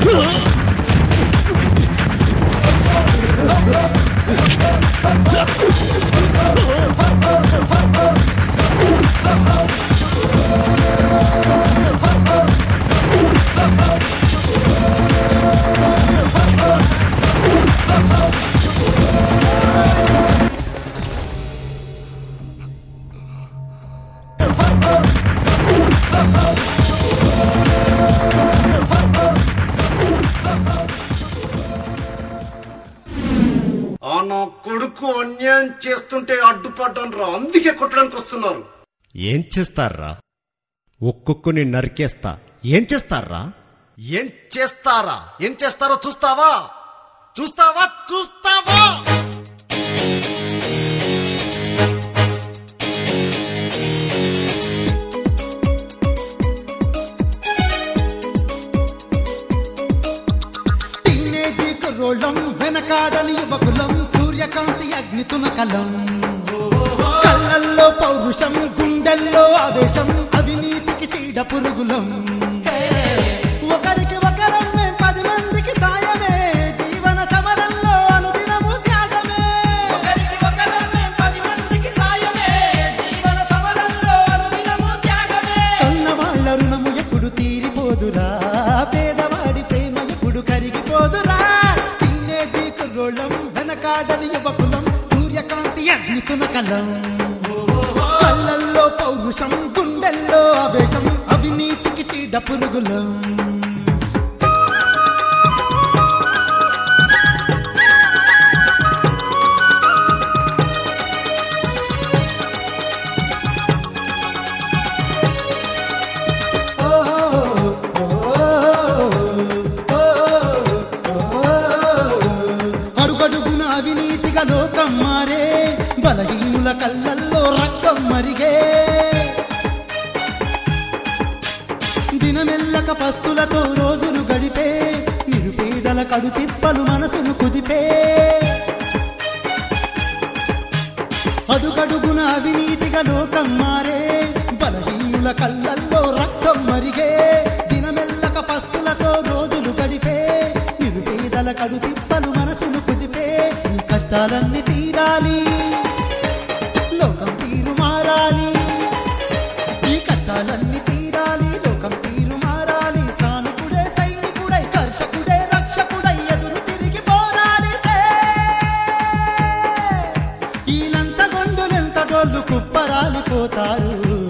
కొడుకు అన్యాయం చేస్తుంటే అడ్డుపడ్డాను, అందుకే కొట్టడానికి వస్తున్నారు. ఏం చేస్తారా? ఒక్కొక్కని నరికేస్తా. ఏం చేస్తారా? ఏం చేస్తారా? ఏం చేస్తారో చూస్తావా? చూస్తావా? చూస్తావా? టీనేజీ కుర్రోళ్ళం, వెనకాడని యువకులం, సూర్యకాంతి అగ్ని తునకలం. కళ్ళల్లో పౌరుషం, గుండెల్లో ఆవేశం, అవినీతికి చీడ పురుగులం. ఒకరికి ఒకరం మేం 10 మందికి సాయమే, జీవన సమరంలో అనుదినము త్యాగమే. ఒకరికి ఒకరం మేం 10 మందికి సాయమే, జీవన సమరంలో అనుదినము త్యాగమే. కన్నవాళ్ల రుణము ఎప్పుడు తీరిపోదురా, పేదవాడి ప్రేమ ఎప్పుడు కరిగిపోదురా. టీనేజీ కుర్రోళ్ళం, వెనకాడని యువకులం, సూర్యకాంతి అగ్ని తునకలం. కళ్ళల్లో పౌరుషం, గుండెల్లో ఆవేశం, అవినీతికి చీడ పురుగులం. అడుగడుగున అవినీతిగా లోకం మారే, బలహీనుల కళ్ళల్లో రక్తం మరిగే. దినమెల్లక పస్తులతో రోజులు గడిపే, నిరుపేదల కడు తిప్పలు మనసును కుదిపే. అడుగడుగున అవినీతిగా లోకం మారే, బలహీనుల కళ్ళల్లో రక్తం మరిగే. దినమెల్లక పస్తులతో రోజులు గడిపే, నిరుపేదల కడు తిప్పలు మనసును కుదిపే. ఈ కష్టాలన్నీ తీరాలి, లోకం తీరు మారాలి. ఈ కష్టాలన్నీ తీరాలి, లోకం తీరు మారాలి. స్థానికుడే సైనికుడై, కర్షకుడే రక్షకుడై ఎదురు తిరిగి పోరాడి. ఈ లంచగొండులెంత డోళ్ళు కుప్పరాలిపోతారు.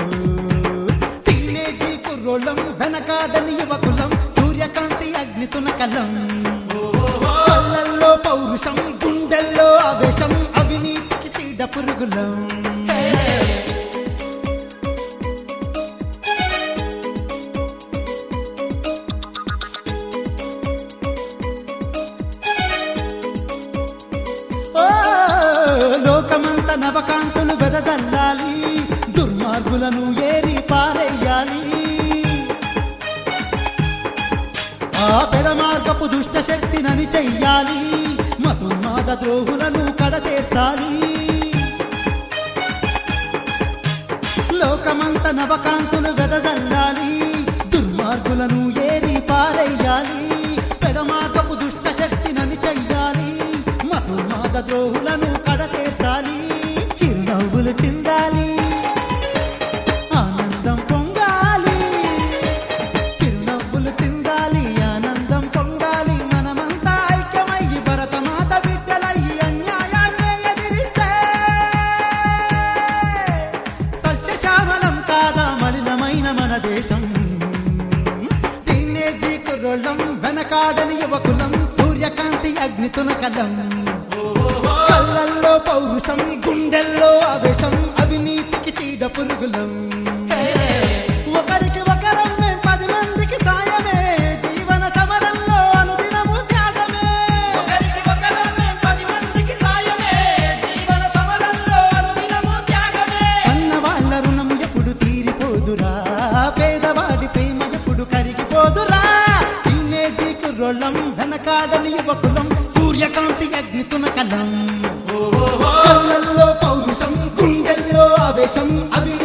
టీనేజీ కుర్రోళ్ళం, వెనకాడని యువకులం, సూర్యకాంతి అగ్ని తునకలం. కళ్ళల్లో పౌరుషం, గుండెల్లో ఆవేశం, అవినీతికి చీడ పురుగులం. లోకమంత నవకాంతులు వెదజల్లాలి, దుర్మార్గులను ఏరి పారేయాలి. ఆ పెడమార్గపు దుష్ట శక్తినని చెయ్యాలి, మతున్మాద ద్రోహులను కడతేర్చాలి. లోకమంత నవకాంతులు వెదజల్లాలి, దుర్మార్గులను ఏరి పారేయాలి. పెడమార్గపు దుష్ట శక్తినని చెయ్యాలి, మతున్మాద ద్రోహులను కడతేర్చాలి. చిరునవ్వులు చిందాలి, ఆనందం పొంగాలి. చిరునవ్వులు చిందాలి, ఆనందం పొంగాలి. మనమంతా ఐక్యమయ్యి భరతమాత బిడ్డలయ్యి అన్యాయాన్ని ఎదిరిస్తే సస్యశ్యామలం కాదా మలినమైన మన దేశం. టీనేజీ కుర్రోళ్ళం, వెనకాడని యువకులం, సూర్యకాంతి అగ్ని తునకలం. కళ్ళల్లో పౌరుషం, గుండెల్లో ఆవేశం, అవినీతికి చీడ పురుగులం. ఒకరికి ఒకరం మేం 10 మందికి సాయమే, జీవన సమరంలో అనుదినము త్యాగమే. ఒకరికి ఒకరం మేం 10 మందికి సాయమే, జీవన సమరంలో అనుదినము త్యాగమే. అన్నవాళ్ల రుణము ఎప్పుడు తీరిపోదురా, పేదవాడి ప్రేమ ఎప్పుడు కరిగిపోదురా. టీనేజీ కుర్రోళ్ళం, వెనకాడని యువకులం, సూర్యకాంతి అగ్ని తునకలం. కళ్ళల్లో పౌరుషం, గుండెల్లో ఆవేశం, అవినీతి